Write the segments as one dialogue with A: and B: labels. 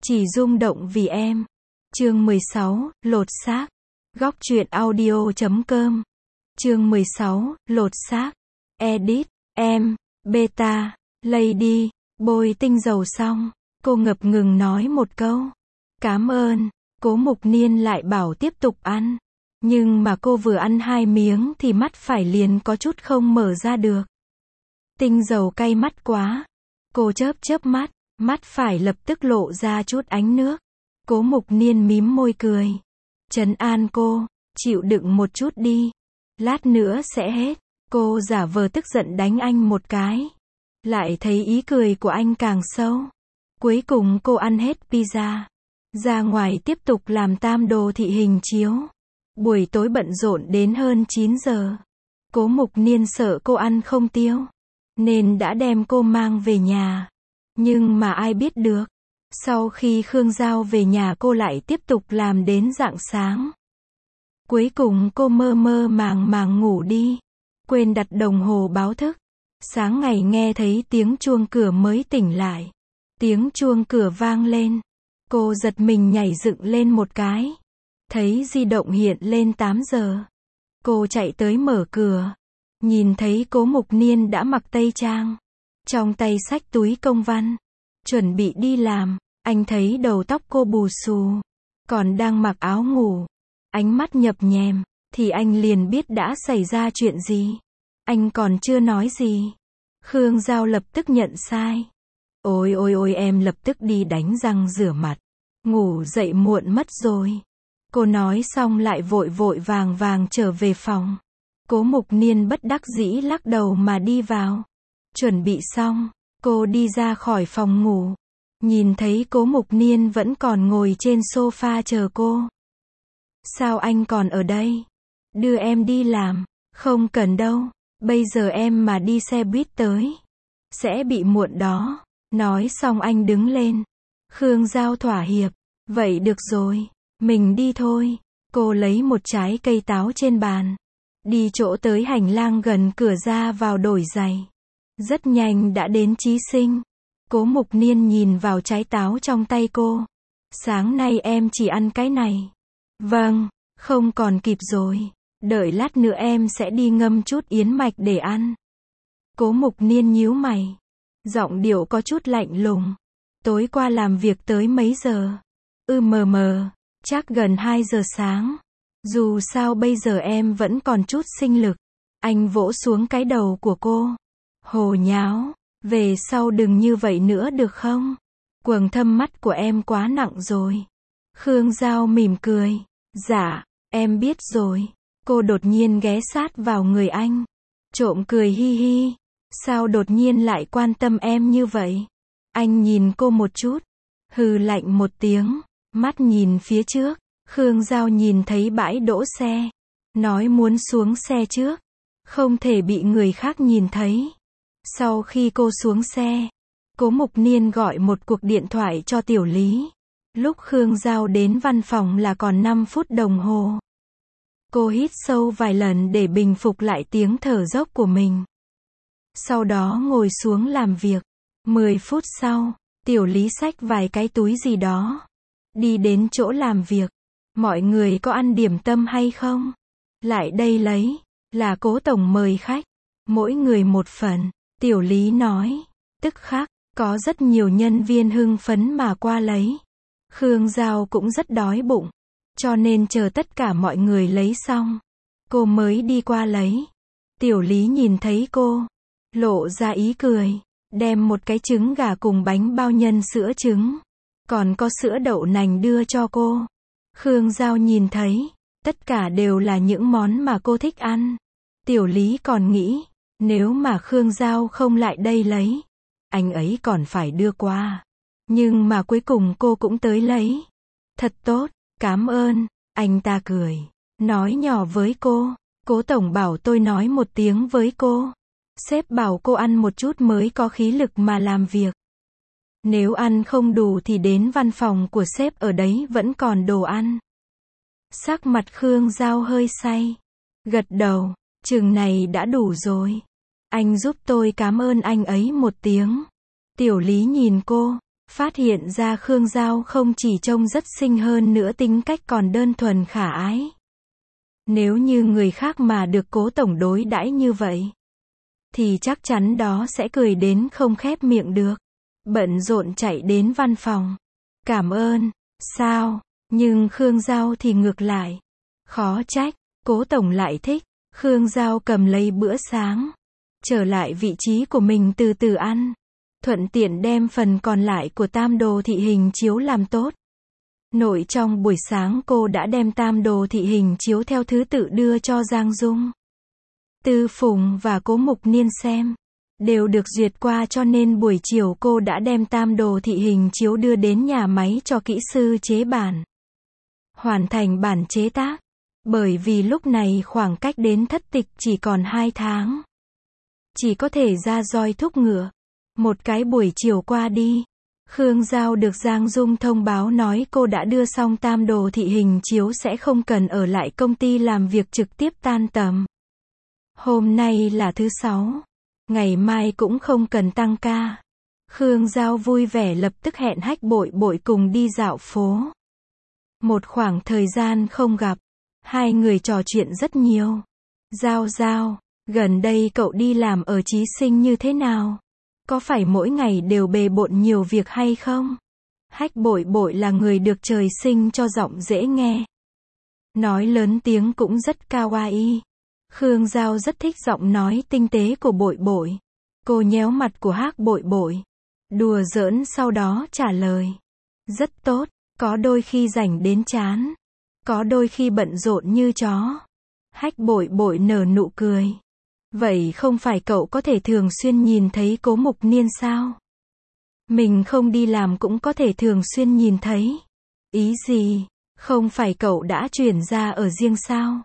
A: Chỉ rung động vì em. Chương 16, lột xác. Góc truyện audio.com. Chương 16, lột xác. Edit, em, beta, lady, bôi tinh dầu xong, cô ngập ngừng nói một câu. Cảm ơn. Cố Mục Niên lại bảo tiếp tục ăn. Nhưng mà cô vừa ăn 2 miếng thì mắt phải liền có chút không mở ra được. Tinh dầu cay mắt quá. Cô chớp chớp mắt, mắt phải lập tức lộ ra chút ánh nước. Cố Mục Niên mím môi cười. Trấn an cô, chịu đựng một chút đi. Lát nữa sẽ hết. Cô giả vờ tức giận đánh anh một cái. Lại thấy ý cười của anh càng sâu. Cuối cùng cô ăn hết pizza. Ra ngoài tiếp tục làm tam đồ thị hình chiếu. Buổi tối bận rộn đến hơn 9 giờ. Cố Mục Niên sợ cô ăn không tiêu, nên đã đem cô mang về nhà. Nhưng mà ai biết được. Sau khi Khương Giao về nhà cô lại tiếp tục làm đến rạng sáng. Cuối cùng cô mơ mơ màng màng ngủ đi. Quên đặt đồng hồ báo thức. Sáng ngày nghe thấy tiếng chuông cửa mới tỉnh lại. Tiếng chuông cửa vang lên. Cô giật mình nhảy dựng lên một cái. Thấy di động hiện lên 8 giờ. Cô chạy tới mở cửa. Nhìn thấy Cố Mục Niên đã mặc tây trang. Trong tay xách túi công văn. Chuẩn bị đi làm. Anh thấy đầu tóc cô bù xù. Còn đang mặc áo ngủ. Ánh mắt nhập nhèm. Thì anh liền biết đã xảy ra chuyện gì. Anh còn chưa nói gì. Khương Giao lập tức nhận sai. Ôi ôi ôi, em lập tức đi đánh răng rửa mặt. Ngủ dậy muộn mất rồi. Cô nói xong lại vội vội vàng vàng trở về phòng. Cố Mục Niên bất đắc dĩ lắc đầu mà đi vào. Chuẩn bị xong, cô đi ra khỏi phòng ngủ. Nhìn thấy Cố Mục Niên vẫn còn ngồi trên sofa chờ cô. Sao anh còn ở đây? Đưa em đi làm. Không cần đâu. Bây giờ em mà đi xe buýt tới. Sẽ bị muộn đó. Nói xong anh đứng lên. Khương Giao thỏa hiệp. Vậy được rồi. Mình đi thôi. Cô lấy một trái cây táo trên bàn. Đi chỗ tới hành lang gần cửa ra vào đổi giày. Rất nhanh đã đến Chí Sinh. Cố Mục Niên nhìn vào trái táo trong tay cô. Sáng nay em chỉ ăn cái này. Vâng, không còn kịp rồi. Đợi lát nữa em sẽ đi ngâm chút yến mạch để ăn. Cố Mục Niên nhíu mày. Giọng điệu có chút lạnh lùng. Tối qua làm việc tới mấy giờ? Chắc gần 2 giờ sáng. Dù sao bây giờ em vẫn còn chút sinh lực. Anh vỗ xuống cái đầu của cô. Hồ nháo, về sau đừng như vậy nữa được không? Quầng thâm mắt của em quá nặng rồi. Khương Giao mỉm cười. Dạ, em biết rồi. Cô đột nhiên ghé sát vào người anh. Trộm cười hi hi. Sao đột nhiên lại quan tâm em như vậy? Anh nhìn cô một chút. Hừ lạnh một tiếng. Mắt nhìn phía trước. Khương Giao nhìn thấy bãi đỗ xe. Nói muốn xuống xe trước. Không thể bị người khác nhìn thấy. Sau khi cô xuống xe, Cố Mục Niên gọi một cuộc điện thoại cho Tiểu Lý. Lúc Khương Giao đến văn phòng là còn 5 phút đồng hồ. Cô hít sâu vài lần để bình phục lại tiếng thở dốc của mình. Sau đó ngồi xuống làm việc. 10 phút sau, Tiểu Lý xách vài cái túi gì đó. Đi đến chỗ làm việc. Mọi người có ăn điểm tâm hay không? Lại đây lấy. Là Cố tổng mời khách. Mỗi người một phần. Tiểu Lý nói. Tức khắc, có rất nhiều nhân viên hưng phấn mà qua lấy. Khương Giao cũng rất đói bụng. Cho nên chờ tất cả mọi người lấy xong. Cô mới đi qua lấy. Tiểu Lý nhìn thấy cô. Lộ ra ý cười. Đem một cái trứng gà cùng bánh bao nhân sữa trứng. Còn có sữa đậu nành đưa cho cô. Khương Giao nhìn thấy. Tất cả đều là những món mà cô thích ăn. Tiểu Lý còn nghĩ. Nếu mà Khương Giao không lại đây lấy. Anh ấy còn phải đưa qua. Nhưng mà cuối cùng cô cũng tới lấy. Thật tốt, cảm ơn. Anh ta cười. Nói nhỏ với cô. Cố tổng bảo tôi nói một tiếng với cô. Sếp bảo cô ăn một chút mới có khí lực mà làm việc. Nếu ăn không đủ thì đến văn phòng của sếp ở đấy vẫn còn đồ ăn. Sắc mặt Khương Giao hơi say. Gật đầu. Chừng này đã đủ rồi. Anh giúp tôi cảm ơn anh ấy một tiếng. Tiểu Lý nhìn cô. Phát hiện ra Khương Giao không chỉ trông rất xinh hơn nữa tính cách còn đơn thuần khả ái. Nếu như người khác mà được Cố tổng đối đãi như vậy, thì chắc chắn đó sẽ cười đến không khép miệng được. Bận rộn chạy đến văn phòng. Cảm ơn. Sao? Nhưng Khương Giao thì ngược lại. Khó trách, Cố tổng lại thích. Khương Giao cầm lấy bữa sáng, trở lại vị trí của mình từ từ ăn, thuận tiện đem phần còn lại của tam đồ thị hình chiếu làm tốt. Nội trong buổi sáng cô đã đem tam đồ thị hình chiếu theo thứ tự đưa cho Giang Dung, Tư Phùng và Cố Mục Niên xem. Đều được duyệt qua cho nên buổi chiều cô đã đem tam đồ thị hình chiếu đưa đến nhà máy cho kỹ sư chế bản. Hoàn thành bản chế tác. Bởi vì lúc này khoảng cách đến thất tịch chỉ còn 2 tháng. Chỉ có thể ra roi thúc ngựa. Một cái buổi chiều qua đi, Khương Giao được Giang Dung thông báo nói cô đã đưa xong tam đồ thị hình chiếu sẽ không cần ở lại công ty làm việc trực tiếp tan tầm. Hôm nay là thứ 6. Ngày mai cũng không cần tăng ca. Khương Giao vui vẻ lập tức hẹn Hách Bội Bội cùng đi dạo phố. Một khoảng thời gian không gặp, hai người trò chuyện rất nhiều. Giao Giao, gần đây cậu đi làm ở Chí Sinh như thế nào? Có phải mỗi ngày đều bề bộn nhiều việc hay không? Hách Bội Bội là người được trời sinh cho giọng dễ nghe. Nói lớn tiếng cũng rất kawaii. Khương Giao rất thích giọng nói tinh tế của Bội Bội. Cô nhéo mặt của Hách Bội Bội, đùa giỡn sau đó trả lời. Rất tốt, có đôi khi rảnh đến chán. Có đôi khi bận rộn như chó. Hách Bội Bội nở nụ cười. Vậy không phải cậu có thể thường xuyên nhìn thấy Cố Mục Niên sao? Mình không đi làm cũng có thể thường xuyên nhìn thấy. Ý gì? Không phải cậu đã chuyển ra ở riêng sao?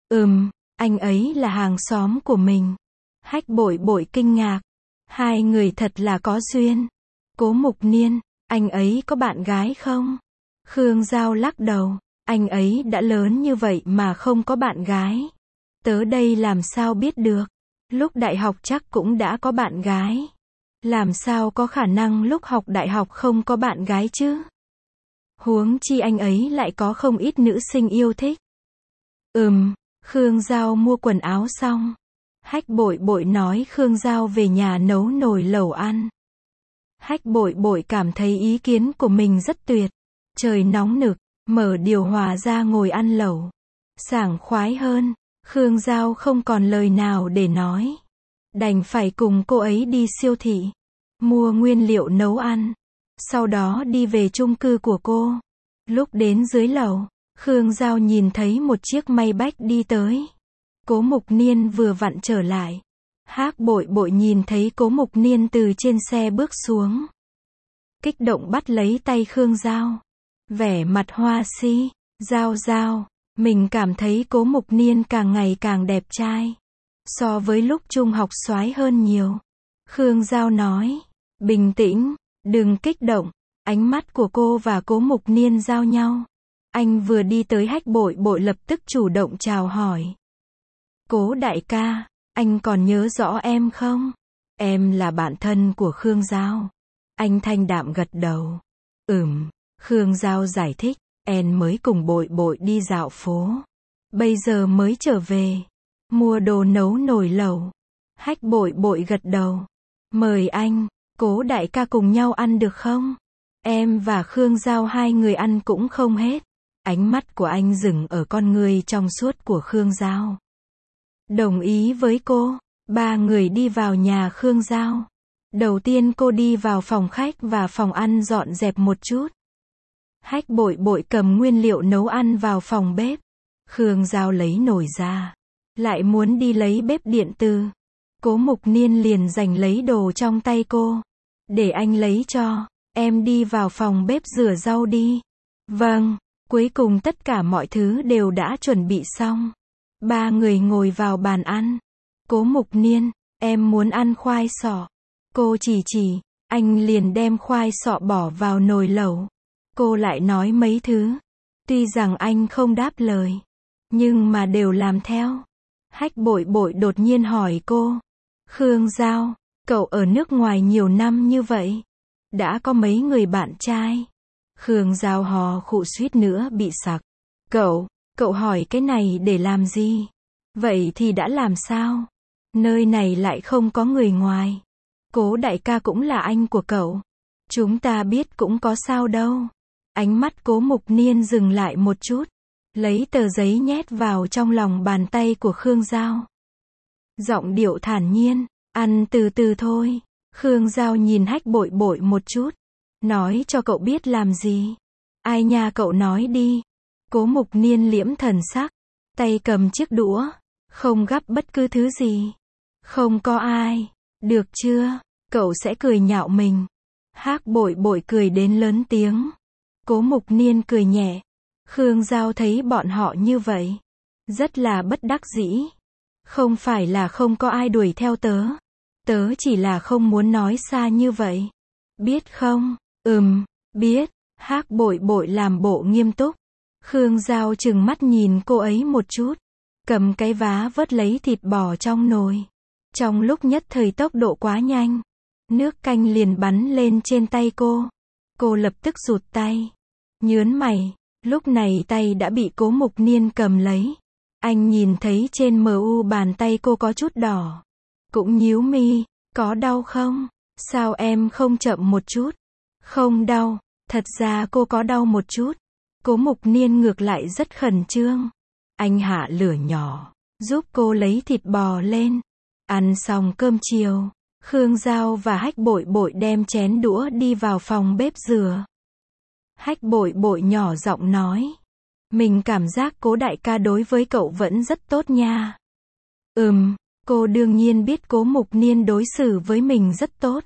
A: Anh ấy là hàng xóm của mình. Hách Bội Bội kinh ngạc. Hai người thật là có duyên. Cố Mục Niên, anh ấy có bạn gái không? Khương Giao lắc đầu. Anh ấy đã lớn như vậy mà không có bạn gái. Tớ đây làm sao biết được. Lúc đại học chắc cũng đã có bạn gái. Làm sao có khả năng lúc học đại học không có bạn gái chứ? Huống chi anh ấy lại có không ít nữ sinh yêu thích. Khương Giao mua quần áo xong. Hách Bội Bội nói Khương Giao về nhà nấu nồi lẩu ăn. Hách Bội Bội cảm thấy ý kiến của mình rất tuyệt. Trời nóng nực, mở điều hòa ra ngồi ăn lẩu. Sảng khoái hơn. Khương Giao không còn lời nào để nói. Đành phải cùng cô ấy đi siêu thị. Mua nguyên liệu nấu ăn. Sau đó đi về chung cư của cô. Lúc đến dưới lầu, Khương Giao nhìn thấy một chiếc Maybach đi tới. Cố Mục Niên vừa vặn trở lại. Hách Bội Bội nhìn thấy Cố Mục Niên từ trên xe bước xuống. Kích động bắt lấy tay Khương Giao. Vẻ mặt hoa si. Giao Giao, mình cảm thấy Cố Mục Niên càng ngày càng đẹp trai. So với lúc trung học soái hơn nhiều. Khương Giao nói. Bình tĩnh, đừng kích động. Ánh mắt của cô và Cố Mục Niên giao nhau. Anh vừa đi tới Hách Bội Bội lập tức chủ động chào hỏi. Cố đại ca, anh còn nhớ rõ em không? Em là bạn thân của Khương Giao. Anh thanh đạm gật đầu. Khương Giao giải thích. Em mới cùng Bội Bội đi dạo phố. Bây giờ mới trở về. Mua đồ nấu nồi lẩu. Hách Bội Bội gật đầu. Mời anh, Cố đại ca cùng nhau ăn được không? Em và Khương Giao hai người ăn cũng không hết. Ánh mắt của anh dừng ở con người trong suốt của Khương Giao. Đồng ý với cô. Ba người đi vào nhà Khương Giao. Đầu tiên cô đi vào phòng khách và phòng ăn dọn dẹp một chút. Hách Bội Bội cầm nguyên liệu nấu ăn vào phòng bếp. Khương Giao lấy nồi ra. Lại muốn đi lấy bếp điện từ. Cố Mục Niên liền giành lấy đồ trong tay cô. Để anh lấy cho. Em đi vào phòng bếp rửa rau đi. Vâng. Cuối cùng tất cả mọi thứ đều đã chuẩn bị xong. Ba người ngồi vào bàn ăn. Cố Mục Niên, em muốn ăn khoai sọ. Cô chỉ, anh liền đem khoai sọ bỏ vào nồi lẩu. Cô lại nói mấy thứ. Tuy rằng anh không đáp lời, nhưng mà đều làm theo. Hách Bội Bội đột nhiên hỏi cô. Khương Giao, cậu ở nước ngoài nhiều năm như vậy. đã có mấy người bạn trai. Khương Giao hò khụ suýt nữa bị sặc. Cậu hỏi cái này để làm gì? Vậy thì đã làm sao? Nơi này lại không có người ngoài. Cố đại ca cũng là anh của cậu. Chúng ta biết cũng có sao đâu. Ánh mắt Cố Mục Niên dừng lại một chút. Lấy tờ giấy nhét vào trong lòng bàn tay của Khương Giao. Giọng điệu thản nhiên, ăn từ từ thôi. Khương Giao nhìn Hách Bội Bội một chút. Nói cho cậu biết làm gì? Ai nha, cậu nói đi. Cố Mục Niên liễm thần sắc. Tay cầm chiếc đũa. Không gắp bất cứ thứ gì. Không có ai. Được chưa? Cậu sẽ cười nhạo mình. Hách Bội Bội cười đến lớn tiếng. Cố Mục Niên cười nhẹ. Khương Giao thấy bọn họ như vậy. Rất là bất đắc dĩ. Không phải là không có ai đuổi theo tớ. Tớ chỉ là không muốn nói xa như vậy. Biết không? Biết. Hách Bội Bội làm bộ nghiêm túc. Khương Giao trừng mắt nhìn cô ấy một chút. Cầm cái vá vớt lấy thịt bò trong nồi. Trong lúc nhất thời tốc độ quá nhanh. Nước canh liền bắn lên trên tay cô. Cô lập tức rụt tay. Nhớn mày. Lúc này tay đã bị Cố Mục Niên cầm lấy. Anh nhìn thấy trên mu bàn tay cô có chút đỏ. Cũng nhíu mi. Có đau không? Sao em không chậm một chút? Không đau. Thật ra cô có đau một chút. Cố Mục Niên ngược lại rất khẩn trương. Anh hạ lửa nhỏ. Giúp cô lấy thịt bò lên. Ăn xong cơm chiều. Khương Giao và Hách Bội Bội đem chén đũa đi vào phòng bếp rửa. Hách Bội Bội nhỏ giọng nói. Mình cảm giác Cố đại ca đối với cậu vẫn rất tốt nha. Cô đương nhiên biết Cố Mục Niên đối xử với mình rất tốt.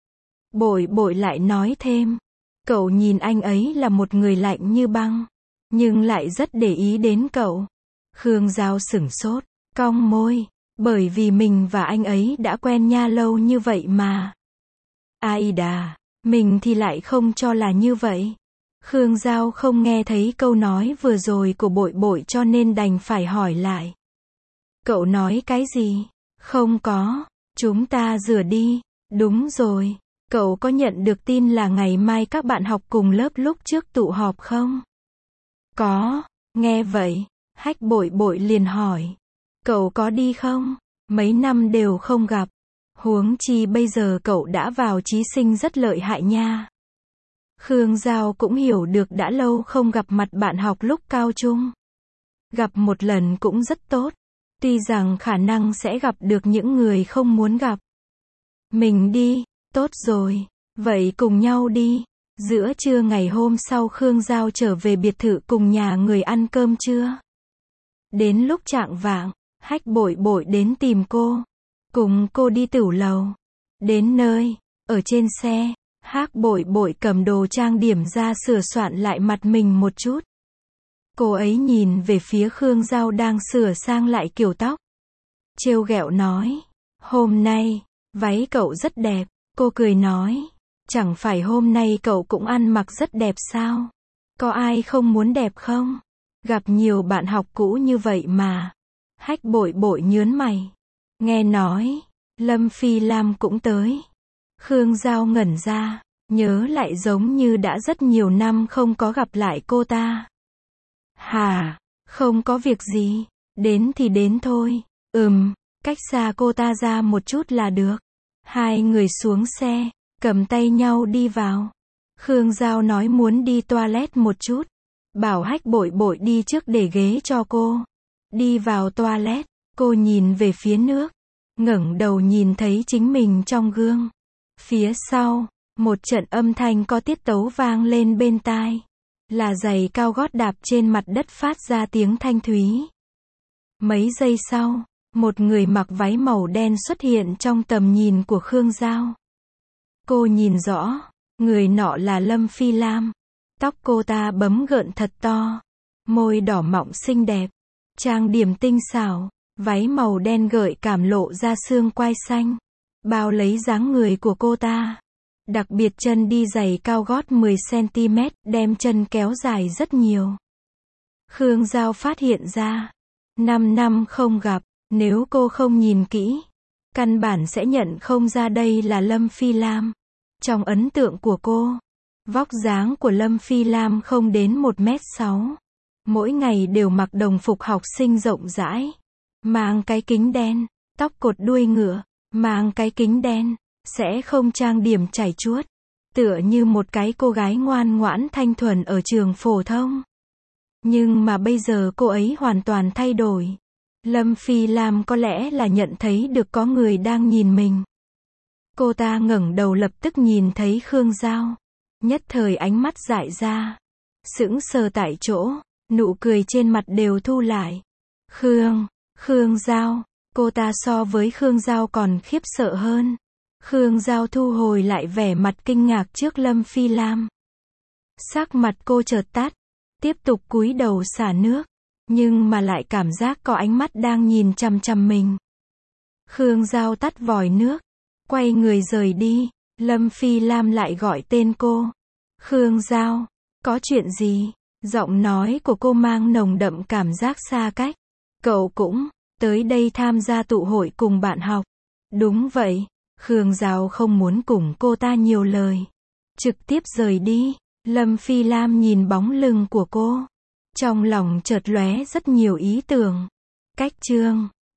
A: Bội Bội lại nói thêm. Cậu nhìn anh ấy là một người lạnh như băng. Nhưng lại rất để ý đến cậu. Khương Giao sửng sốt. Cong môi. Bởi vì mình và anh ấy đã quen nhau lâu như vậy mà. Ai đà. Mình thì lại không cho là như vậy. Khương Giao không nghe thấy câu nói vừa rồi của Bội Bội cho nên đành phải hỏi lại. Cậu nói cái gì? Không có. Chúng ta rửa đi. Đúng rồi. Cậu có nhận được tin là ngày mai các bạn học cùng lớp lúc trước tụ họp không? Có. Nghe vậy, Hách Bội Bội liền hỏi. Cậu có đi không? Mấy năm đều không gặp. Huống chi bây giờ cậu đã vào trí sinh rất lợi hại nha. Khương Giao cũng hiểu được đã lâu không gặp mặt bạn học lúc cao trung. Gặp một lần cũng rất tốt. Tuy rằng khả năng sẽ gặp được những người không muốn gặp. Mình đi. Tốt rồi. Vậy cùng nhau đi. Giữa trưa ngày hôm sau Khương Giao trở về biệt thự cùng nhà người ăn cơm trưa. Đến lúc chạng vạng, Hách Bội Bội đến tìm cô. Cùng cô đi tửu lầu. Đến nơi, ở trên xe, Hách Bội Bội cầm đồ trang điểm ra sửa soạn lại mặt mình một chút. Cô ấy nhìn về phía Khương Giao đang sửa sang lại kiểu tóc. Trêu ghẹo nói. Hôm nay, váy cậu rất đẹp. Cô cười nói. Chẳng phải hôm nay cậu cũng ăn mặc rất đẹp sao? Có ai không muốn đẹp không? Gặp nhiều bạn học cũ như vậy mà. Hách Bội Bội nhớn mày. Nghe nói, Lâm Phi Lam cũng tới. Khương Giao ngẩn ra, nhớ lại giống như đã rất nhiều năm không có gặp lại cô ta. Hà, không có việc gì, đến thì đến thôi. Cách xa cô ta ra một chút là được. Hai người xuống xe, cầm tay nhau đi vào. Khương Giao nói muốn đi toilet một chút. Bảo Hách Bội Bội đi trước để ghế cho cô. Đi vào toilet, cô nhìn về phía nước. Ngẩng đầu nhìn thấy chính mình trong gương. Phía sau, một trận âm thanh có tiết tấu vang lên bên tai. Là giày cao gót đạp trên mặt đất phát ra tiếng thanh thúy. Mấy giây sau, một người mặc váy màu đen xuất hiện trong tầm nhìn của Khương Giao. Cô nhìn rõ, người nọ là Lâm Phi Lam. Tóc cô ta bấm gợn thật to. Môi đỏ mọng xinh đẹp. Trang điểm tinh xảo. Váy màu đen gợi cảm lộ ra xương quai xanh. Bao lấy dáng người của cô ta. Đặc biệt chân đi giày cao gót 10cm, đem chân kéo dài rất nhiều. Khương Giao phát hiện ra. 5 năm không gặp, nếu cô không nhìn kỹ, căn bản sẽ nhận không ra đây là Lâm Phi Lam. Trong ấn tượng của cô, vóc dáng của Lâm Phi Lam không đến 1m6. Mỗi ngày đều mặc đồng phục học sinh rộng rãi. Mang cái kính đen, tóc cột đuôi ngựa, mang cái kính đen, sẽ không trang điểm chảy chuốt. Tựa như một cái cô gái ngoan ngoãn thanh thuần ở trường phổ thông. Nhưng mà bây giờ cô ấy hoàn toàn thay đổi. Lâm Phi Lam có lẽ là nhận thấy được có người đang nhìn mình. Cô ta ngẩng đầu lập tức nhìn thấy Khương Giao. Nhất thời ánh mắt dại ra. Sững sờ tại chỗ, nụ cười trên mặt đều thu lại. Khương Giao, cô ta so với Khương Giao còn khiếp sợ hơn. Khương Giao thu hồi lại vẻ mặt kinh ngạc trước Lâm Phi Lam. Sắc mặt cô chợt tắt, tiếp tục cúi đầu xả nước, nhưng mà lại cảm giác có ánh mắt đang nhìn chằm chằm mình. Khương Giao tắt vòi nước, quay người rời đi. Lâm Phi Lam lại gọi tên cô. Khương Giao, có chuyện gì? Giọng nói của cô mang nồng đậm cảm giác xa cách. Cậu cũng tới đây tham gia tụ hội cùng bạn học. Đúng vậy. Khương Giao không muốn cùng cô ta nhiều lời. Trực tiếp rời đi. Lâm Phi Lam nhìn bóng lưng của cô. Trong lòng chợt lóe rất nhiều ý tưởng. Cách chương